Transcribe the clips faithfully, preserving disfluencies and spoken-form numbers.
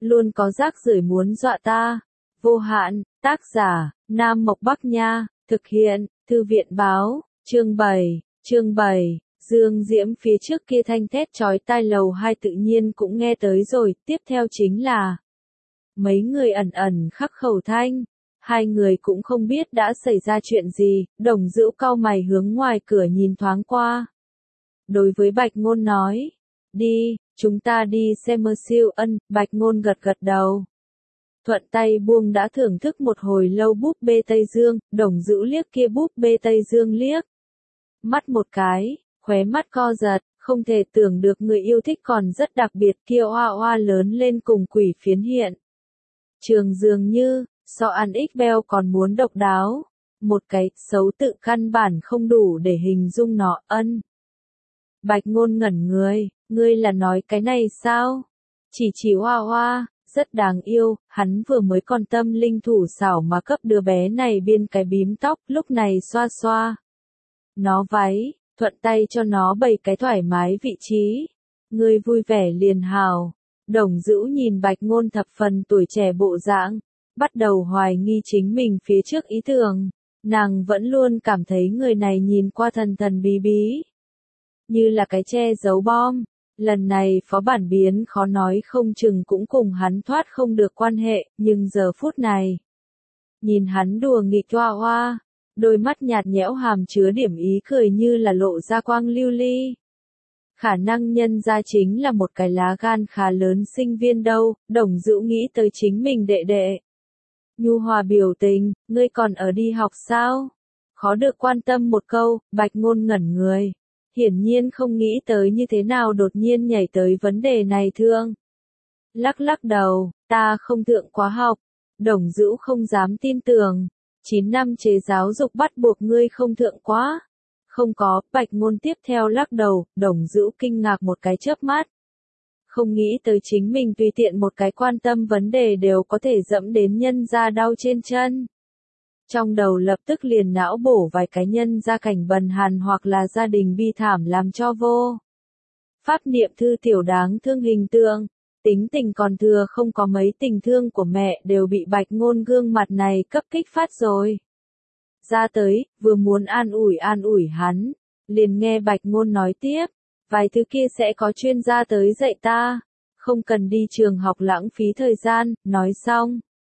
luôn có rác rưởi muốn dọa ta. Vô hạn, tác giả, Nam Mộc Bắc Nha, thực hiện, Thư viện báo, chương bảy, chương bảy, Dương Diễm phía trước kia thanh thét chói tai lầu hai tự nhiên cũng nghe tới rồi, tiếp theo chính là mấy người ẩn ẩn khắc khẩu thanh. Hai người cũng không biết đã xảy ra chuyện gì, Đồng Dữu cau mày hướng ngoài cửa nhìn thoáng qua. Đối với Bạch Ngôn nói, đi, chúng ta đi xem mơ siêu ân, Bạch Ngôn gật gật đầu. Thuận tay buông đã thưởng thức một hồi lâu búp bê Tây Dương, Đồng Dữu liếc kia búp bê Tây Dương liếc. Mắt một cái, khóe mắt co giật, không thể tưởng được người yêu thích còn rất đặc biệt kia oa oa lớn lên cùng quỷ phiến hiện. Trường dường như, so ăn ích beo còn muốn độc đáo. Một cái xấu tự căn bản không đủ để hình dung nó ân. Bạch Ngôn ngẩn người, ngươi là nói cái này sao? Chỉ chỉ hoa hoa, rất đáng yêu, hắn vừa mới còn tâm linh thủ xảo mà cấp đứa bé này biên cái bím tóc, lúc này xoa xoa. Nó váy, thuận tay cho nó bày cái thoải mái vị trí. Ngươi vui vẻ liền hào. Đồng Dữu nhìn Bạch Ngôn thập phần tuổi trẻ bộ dạng, bắt đầu hoài nghi chính mình phía trước ý tưởng. Nàng vẫn luôn cảm thấy người này nhìn qua thần thần bí bí, như là cái che giấu bom. Lần này phó bản biến khó nói không chừng cũng cùng hắn thoát không được quan hệ, nhưng giờ phút này, nhìn hắn đùa nghịch hoa hoa, đôi mắt nhạt nhẽo hàm chứa điểm ý cười như là lộ ra quang lưu ly. Khả năng nhân ra chính là một cái lá gan khá lớn sinh viên đâu, Đồng Dữu nghĩ tới chính mình đệ đệ. Nhu hòa biểu tình, ngươi còn ở đi học sao? Khó được quan tâm một câu, Bạch Ngôn ngẩn người. Hiển nhiên không nghĩ tới như thế nào đột nhiên nhảy tới vấn đề này thương. Lắc lắc đầu, ta không thượng quá học. Đồng Dữu không dám tin tưởng. chín năm chế giáo dục bắt buộc ngươi không thượng quá. Không có, Bạch Ngôn tiếp theo lắc đầu, Đồng Dữu kinh ngạc một cái chớp mắt. Không nghĩ tới chính mình tùy tiện một cái quan tâm vấn đề đều có thể dẫm đến nhân ra đau trên chân. Trong đầu lập tức liền não bổ vài cái nhân ra cảnh bần hàn hoặc là gia đình bi thảm làm cho vô. Pháp niệm thư tiểu đáng thương hình tượng, tính tình còn thừa không có mấy tình thương của mẹ đều bị Bạch Ngôn gương mặt này cấp kích phát rồi. Ra tới, vừa muốn an ủi an ủi hắn, liền nghe Bạch Ngôn nói tiếp, vài thứ kia sẽ có chuyên gia tới dạy ta, không cần đi trường học lãng phí thời gian, nói xong.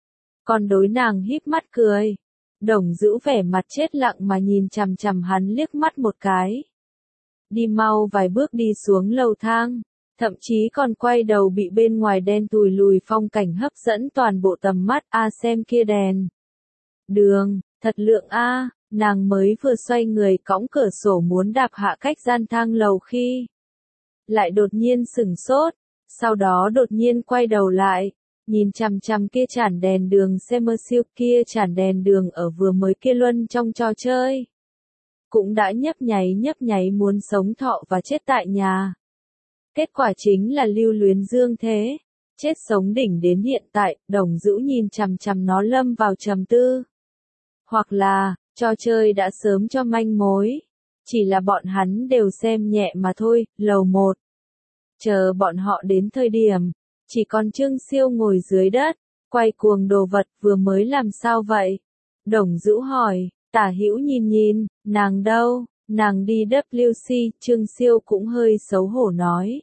Còn đối nàng híp mắt cười. Đồng Dữu vẻ mặt chết lặng mà nhìn chằm chằm hắn liếc mắt một cái. Đi mau vài bước đi xuống lầu thang, thậm chí còn quay đầu bị bên ngoài đen tùi lùi phong cảnh hấp dẫn toàn bộ tầm mắt. A xem kia đèn đường, thật lượng a, nàng mới vừa xoay người cõng cửa sổ muốn đạp hạ cách gian thang lầu khi lại đột nhiên sửng sốt, sau đó đột nhiên quay đầu lại. Nhìn chằm chằm kia chản đèn đường xe mơ siêu kia chản đèn đường ở vừa mới kia luân trong trò chơi. Cũng đã nhấp nháy nhấp nháy muốn sống thọ và chết tại nhà. Kết quả chính là lưu luyến dương thế. Chết sống đỉnh đến hiện tại, Đồng Dữu nhìn chằm chằm nó lâm vào trầm tư. Hoặc là, trò chơi đã sớm cho manh mối. Chỉ là bọn hắn đều xem nhẹ mà thôi, lầu một. Chờ bọn họ đến thời điểm. Chỉ còn Trương Siêu ngồi dưới đất, quay cuồng đồ vật vừa mới làm sao vậy? Đồng Dữu hỏi, Tả Hữu nhìn nhìn, nàng đâu, nàng đi W C, Trương Siêu cũng hơi xấu hổ nói.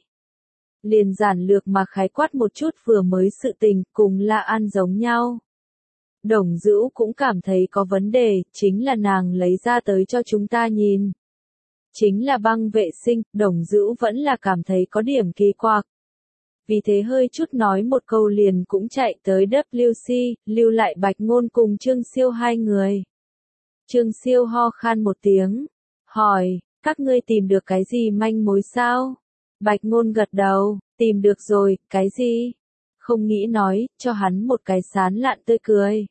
Liền giản lược mà khái quát một chút vừa mới sự tình, cùng La An giống nhau. Đồng Dữu cũng cảm thấy có vấn đề, chính là nàng lấy ra tới cho chúng ta nhìn. Chính là băng vệ sinh, Đồng Dữu vẫn là cảm thấy có điểm kỳ quặc. Vì thế hơi chút nói một câu liền cũng chạy tới W C, lưu lại Bạch Ngôn cùng Trương Siêu hai người. Trương Siêu ho khan một tiếng, hỏi, các ngươi tìm được cái gì manh mối sao? Bạch Ngôn gật đầu, tìm được rồi, cái gì? Không nghĩ nói, cho hắn một cái sán lạn tươi cười.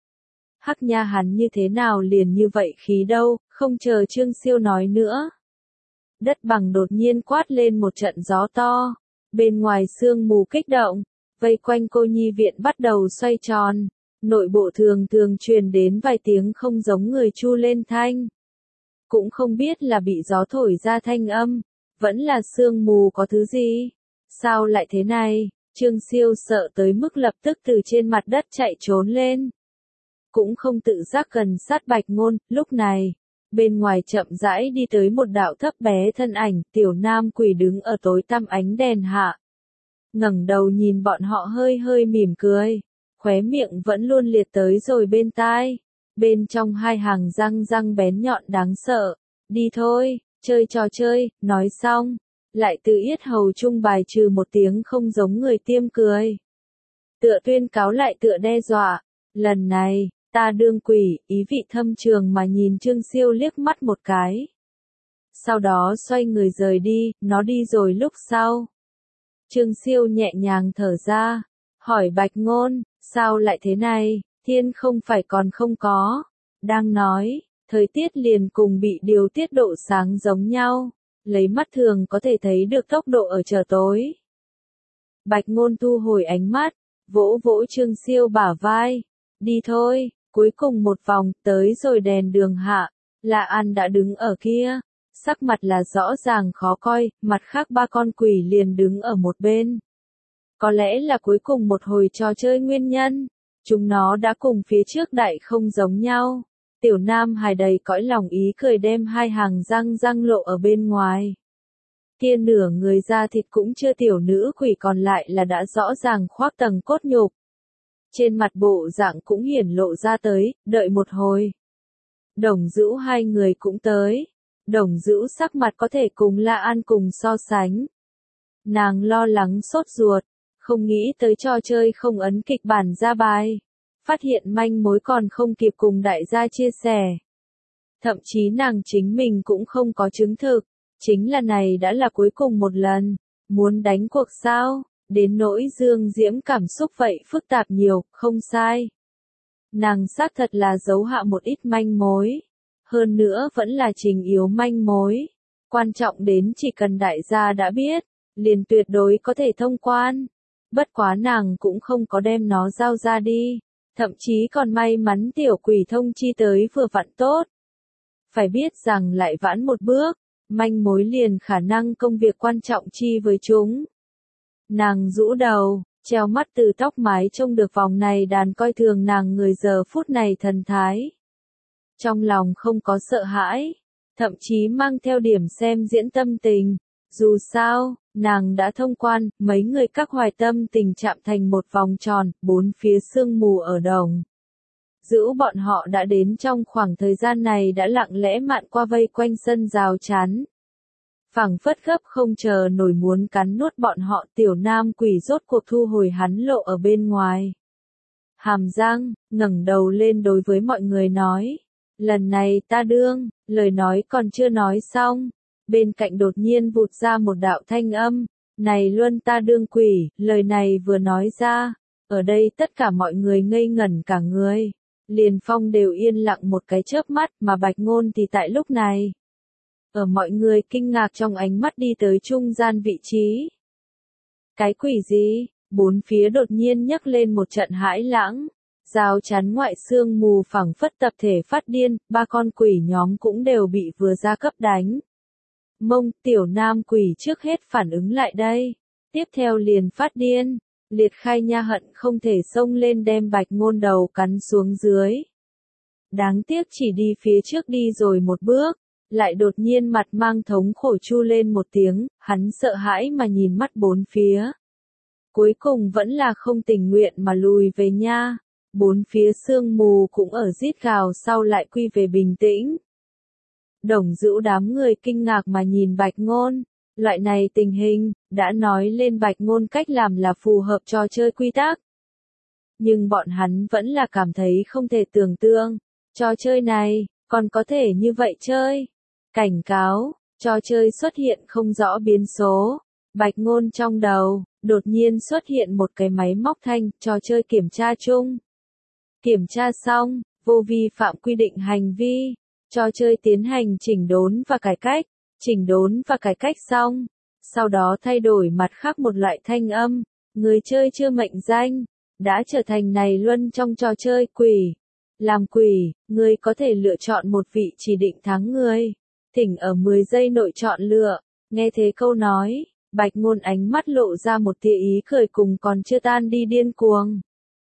Hắc nha hắn như thế nào liền như vậy khí đâu, không chờ Trương Siêu nói nữa. Đất bằng đột nhiên quát lên một trận gió to. Bên ngoài sương mù kích động, vây quanh cô nhi viện bắt đầu xoay tròn, nội bộ thường thường truyền đến vài tiếng không giống người chu lên thanh. Cũng không biết là bị gió thổi ra thanh âm, vẫn là sương mù có thứ gì, sao lại thế này, Trương Siêu sợ tới mức lập tức từ trên mặt đất chạy trốn lên. Cũng không tự giác gần sát Bạch Ngôn, lúc này, bên ngoài chậm rãi đi tới một đạo thấp bé thân ảnh, tiểu nam quỷ đứng ở tối tăm ánh đèn hạ. Ngẩng đầu nhìn bọn họ hơi hơi mỉm cười, khóe miệng vẫn luôn liệt tới rồi bên tai. Bên trong hai hàng răng răng bén nhọn đáng sợ. Đi thôi, chơi trò chơi, nói xong. Lại từ yết hầu trung bài trừ một tiếng không giống người tiêm cười. Tựa tuyên cáo lại tựa đe dọa. Lần này, ta đương quỷ, ý vị thâm trường mà nhìn Trương Siêu liếc mắt một cái. Sau đó xoay người rời đi, nó đi rồi lúc sau. Trương Siêu nhẹ nhàng thở ra, hỏi Bạch Ngôn, sao lại thế này, thiên không phải còn không có. Đang nói, thời tiết liền cùng bị điều tiết độ sáng giống nhau, lấy mắt thường có thể thấy được tốc độ ở trời tối. Bạch Ngôn thu hồi ánh mắt, vỗ vỗ Trương Siêu bả vai, đi thôi, cuối cùng một vòng, tới rồi đèn đường hạ, Lạ An đã đứng ở kia. Sắc mặt là rõ ràng khó coi, mặt khác ba con quỷ liền đứng ở một bên. Có lẽ là cuối cùng một hồi trò chơi nguyên nhân, chúng nó đã cùng phía trước đại không giống nhau. Tiểu Nam hài đầy cõi lòng ý cười đem hai hàng răng răng lộ ở bên ngoài. Kia nửa người da thịt cũng chưa tiểu nữ quỷ còn lại là đã rõ ràng khoác tầng cốt nhục. Trên mặt bộ dạng cũng hiển lộ ra tới, đợi một hồi. Đồng Dữu hai người cũng tới. Đồng Dữu sắc mặt có thể cùng La An cùng so sánh. Nàng lo lắng sốt ruột, không nghĩ tới trò chơi không ấn kịch bản ra bài. Phát hiện manh mối còn không kịp cùng đại gia chia sẻ. Thậm chí nàng chính mình cũng không có chứng thực, chính là này đã là cuối cùng một lần, muốn đánh cuộc sao, đến nỗi Dương Diễm cảm xúc vậy phức tạp nhiều, không sai. Nàng xác thật là giấu hạ một ít manh mối. Hơn nữa vẫn là trình yếu manh mối. Quan trọng đến chỉ cần đại gia đã biết, liền tuyệt đối có thể thông quan. Bất quá nàng cũng không có đem nó giao ra đi. Thậm chí còn may mắn tiểu quỷ thông chi tới vừa vặn tốt. Phải biết rằng lại vãn một bước, manh mối liền khả năng công việc quan trọng chi với chúng. Nàng rũ đầu, treo mắt từ tóc mái trông được vòng này đàn coi thường nàng người giờ phút này thần thái. Trong lòng không có sợ hãi, thậm chí mang theo điểm xem diễn tâm tình. Dù sao, nàng đã thông quan, mấy người các hoài tâm tình chạm thành một vòng tròn, bốn phía sương mù ở đồng. Dữu bọn họ đã đến trong khoảng thời gian này đã lặng lẽ mạn qua vây quanh sân rào chắn. Phảng phất gấp không chờ nổi muốn cắn nuốt bọn họ, tiểu nam quỷ rốt cuộc thu hồi hắn lộ ở bên ngoài. Hàm răng, ngẩng đầu lên đối với mọi người nói. Lần này ta đương, lời nói còn chưa nói xong. Bên cạnh đột nhiên vụt ra một đạo thanh âm. Này Luân ta đương quỷ, lời này vừa nói ra. Ở đây tất cả mọi người ngây ngẩn cả người. Liền Phong đều yên lặng một cái chớp mắt mà Bạch Ngôn thì tại lúc này. Ở mọi người kinh ngạc trong ánh mắt đi tới trung gian vị trí. Cái quỷ gì? Bốn phía đột nhiên nhấc lên một trận hãi lãng. Rào chắn ngoại xương mù phẳng phất tập thể phát điên, ba con quỷ nhóm cũng đều bị vừa ra cấp đánh. Mông, tiểu nam quỷ trước hết phản ứng lại đây. Tiếp theo liền phát điên. Liệt khai nha hận không thể xông lên đem Bạch Ngôn đầu cắn xuống dưới. Đáng tiếc chỉ đi phía trước đi rồi một bước. Lại đột nhiên mặt mang thống khổ chu lên một tiếng, hắn sợ hãi mà nhìn mắt bốn phía. Cuối cùng vẫn là không tình nguyện mà lùi về nha. Bốn phía sương mù cũng ở rít gào sau lại quy về bình tĩnh. Đồng Dữu đám người kinh ngạc mà nhìn Bạch Ngôn. Loại này tình hình, đã nói lên Bạch Ngôn cách làm là phù hợp trò chơi quy tắc. Nhưng bọn hắn vẫn là cảm thấy không thể tưởng tượng. Trò chơi này, còn có thể như vậy chơi. Cảnh cáo, trò chơi xuất hiện không rõ biến số. Bạch Ngôn trong đầu, đột nhiên xuất hiện một cái máy móc thanh, trò chơi kiểm tra chung. Kiểm tra xong, vô vi phạm quy định hành vi. Trò chơi tiến hành chỉnh đốn và cải cách. Chỉnh đốn và cải cách xong. Sau đó thay đổi mặt khác một loại thanh âm. Người chơi chưa mệnh danh. Đã trở thành này luân trong trò chơi quỷ. Làm quỷ, người có thể lựa chọn một vị chỉ định thắng người. Thỉnh ở mười giây nội chọn lựa. Nghe thế câu nói, Bạch Ngôn ánh mắt lộ ra một tia ý cười cùng còn chưa tan đi điên cuồng.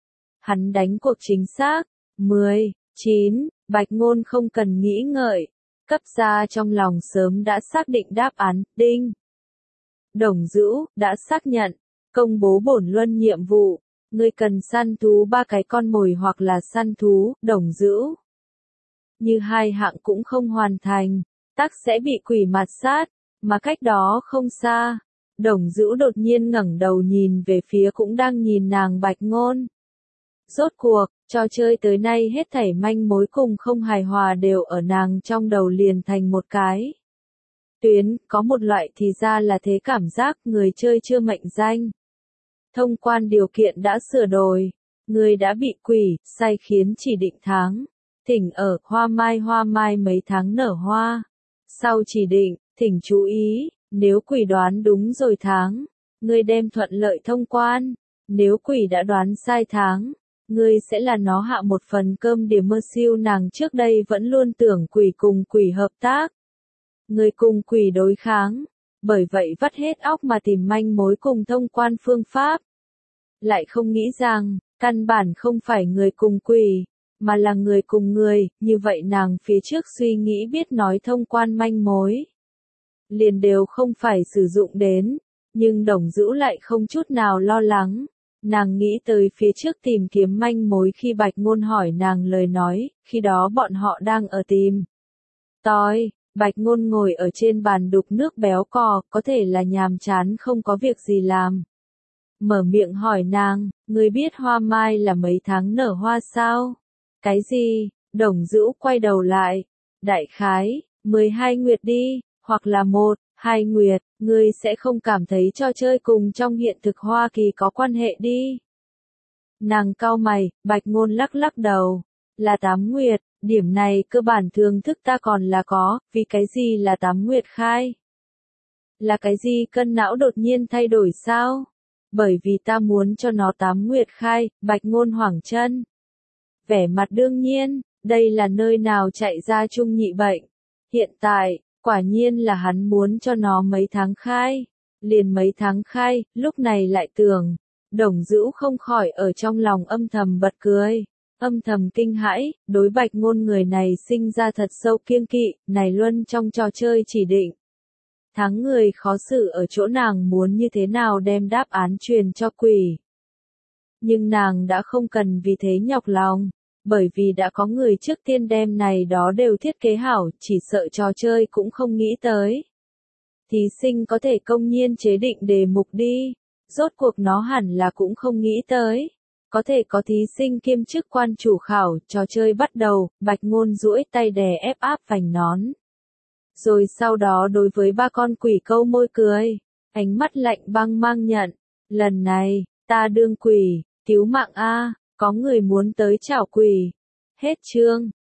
Hắn đánh cuộc chính xác. mười, chín, Bạch Ngôn không cần nghĩ ngợi. Cấp gia trong lòng sớm đã xác định đáp án, đinh. Đồng Dữu, đã xác nhận. Công bố bổn luân nhiệm vụ. Ngươi cần săn thú ba cái con mồi hoặc là săn thú, Đồng Dữu. Như hai hạng cũng không hoàn thành, tắc sẽ bị quỷ mạt sát, mà cách đó không xa. Đồng Dữu đột nhiên ngẩng đầu nhìn về phía cũng đang nhìn nàng Bạch Ngôn. Rốt cuộc, trò chơi tới nay hết thảy manh mối cùng không hài hòa đều ở nàng trong đầu liền thành một cái tuyến, có một loại thì ra là thế cảm giác người chơi chưa mệnh danh. Thông quan điều kiện đã sửa đổi, người đã bị quỷ, sai khiến chỉ định tháng. Thỉnh ở, hoa mai hoa mai mấy tháng nở hoa. Sau chỉ định, thỉnh chú ý, nếu quỷ đoán đúng rồi tháng, ngươi đem thuận lợi thông quan. Nếu quỷ đã đoán sai tháng, ngươi sẽ là nó hạ một phần cơm điểm mơ siêu nàng trước đây vẫn luôn tưởng quỷ cùng quỷ hợp tác. Ngươi cùng quỷ đối kháng, bởi vậy vắt hết óc mà tìm manh mối cùng thông quan phương pháp. Lại không nghĩ rằng, căn bản không phải người cùng quỷ, mà là người cùng người, như vậy nàng phía trước suy nghĩ biết nói thông quan manh mối. Liền đều không phải sử dụng đến, nhưng Đồng Dữu lại không chút nào lo lắng. Nàng nghĩ tới phía trước tìm kiếm manh mối khi Bạch Ngôn hỏi nàng lời nói, khi đó bọn họ đang ở tìm. Toi, Bạch Ngôn ngồi ở trên bàn đục nước béo cò, có thể là nhàm chán không có việc gì làm. Mở miệng hỏi nàng, ngươi biết hoa mai là mấy tháng nở hoa sao? Cái gì? Đồng Dữu quay đầu lại. Đại khái, mười hai nguyệt đi, hoặc là một, hai nguyệt, ngươi sẽ không cảm thấy trò chơi cùng trong hiện thực Hoa Kỳ có quan hệ đi. Nàng cau mày, Bạch Ngôn lắc lắc đầu. Là tám nguyệt, điểm này cơ bản thường thức ta còn là có, vì cái gì là tám nguyệt khai? Là cái gì cân não đột nhiên thay đổi sao? Bởi vì ta muốn cho nó tám nguyệt khai, Bạch Ngôn hoảng chân. Vẻ mặt đương nhiên, đây là nơi nào chạy ra trung nhị bệnh. Hiện tại, quả nhiên là hắn muốn cho nó mấy tháng khai. Liền mấy tháng khai, lúc này lại tưởng. Đồng Dữu không khỏi ở trong lòng âm thầm bật cười. Âm thầm kinh hãi, đối Bạch Ngôn người này sinh ra thật sâu kiêng kỵ, này luân trong trò chơi chỉ định. Thắng người khó xử ở chỗ nàng muốn như thế nào đem đáp án truyền cho quỷ. Nhưng nàng đã không cần vì thế nhọc lòng, bởi vì đã có người trước tiên đem này đó đều thiết kế hảo, chỉ sợ trò chơi cũng không nghĩ tới. Thí sinh có thể công nhiên chế định đề mục đi, rốt cuộc nó hẳn là cũng không nghĩ tới. Có thể có thí sinh kiêm chức quan chủ khảo, trò chơi bắt đầu, Bạch Ngôn duỗi tay đè ép áp vành nón. Rồi sau đó đối với ba con quỷ câu môi cười, ánh mắt lạnh băng mang nhận, lần này, ta đương quỷ, cứu mạng a, có người muốn tới chảo quỷ. Hết chương.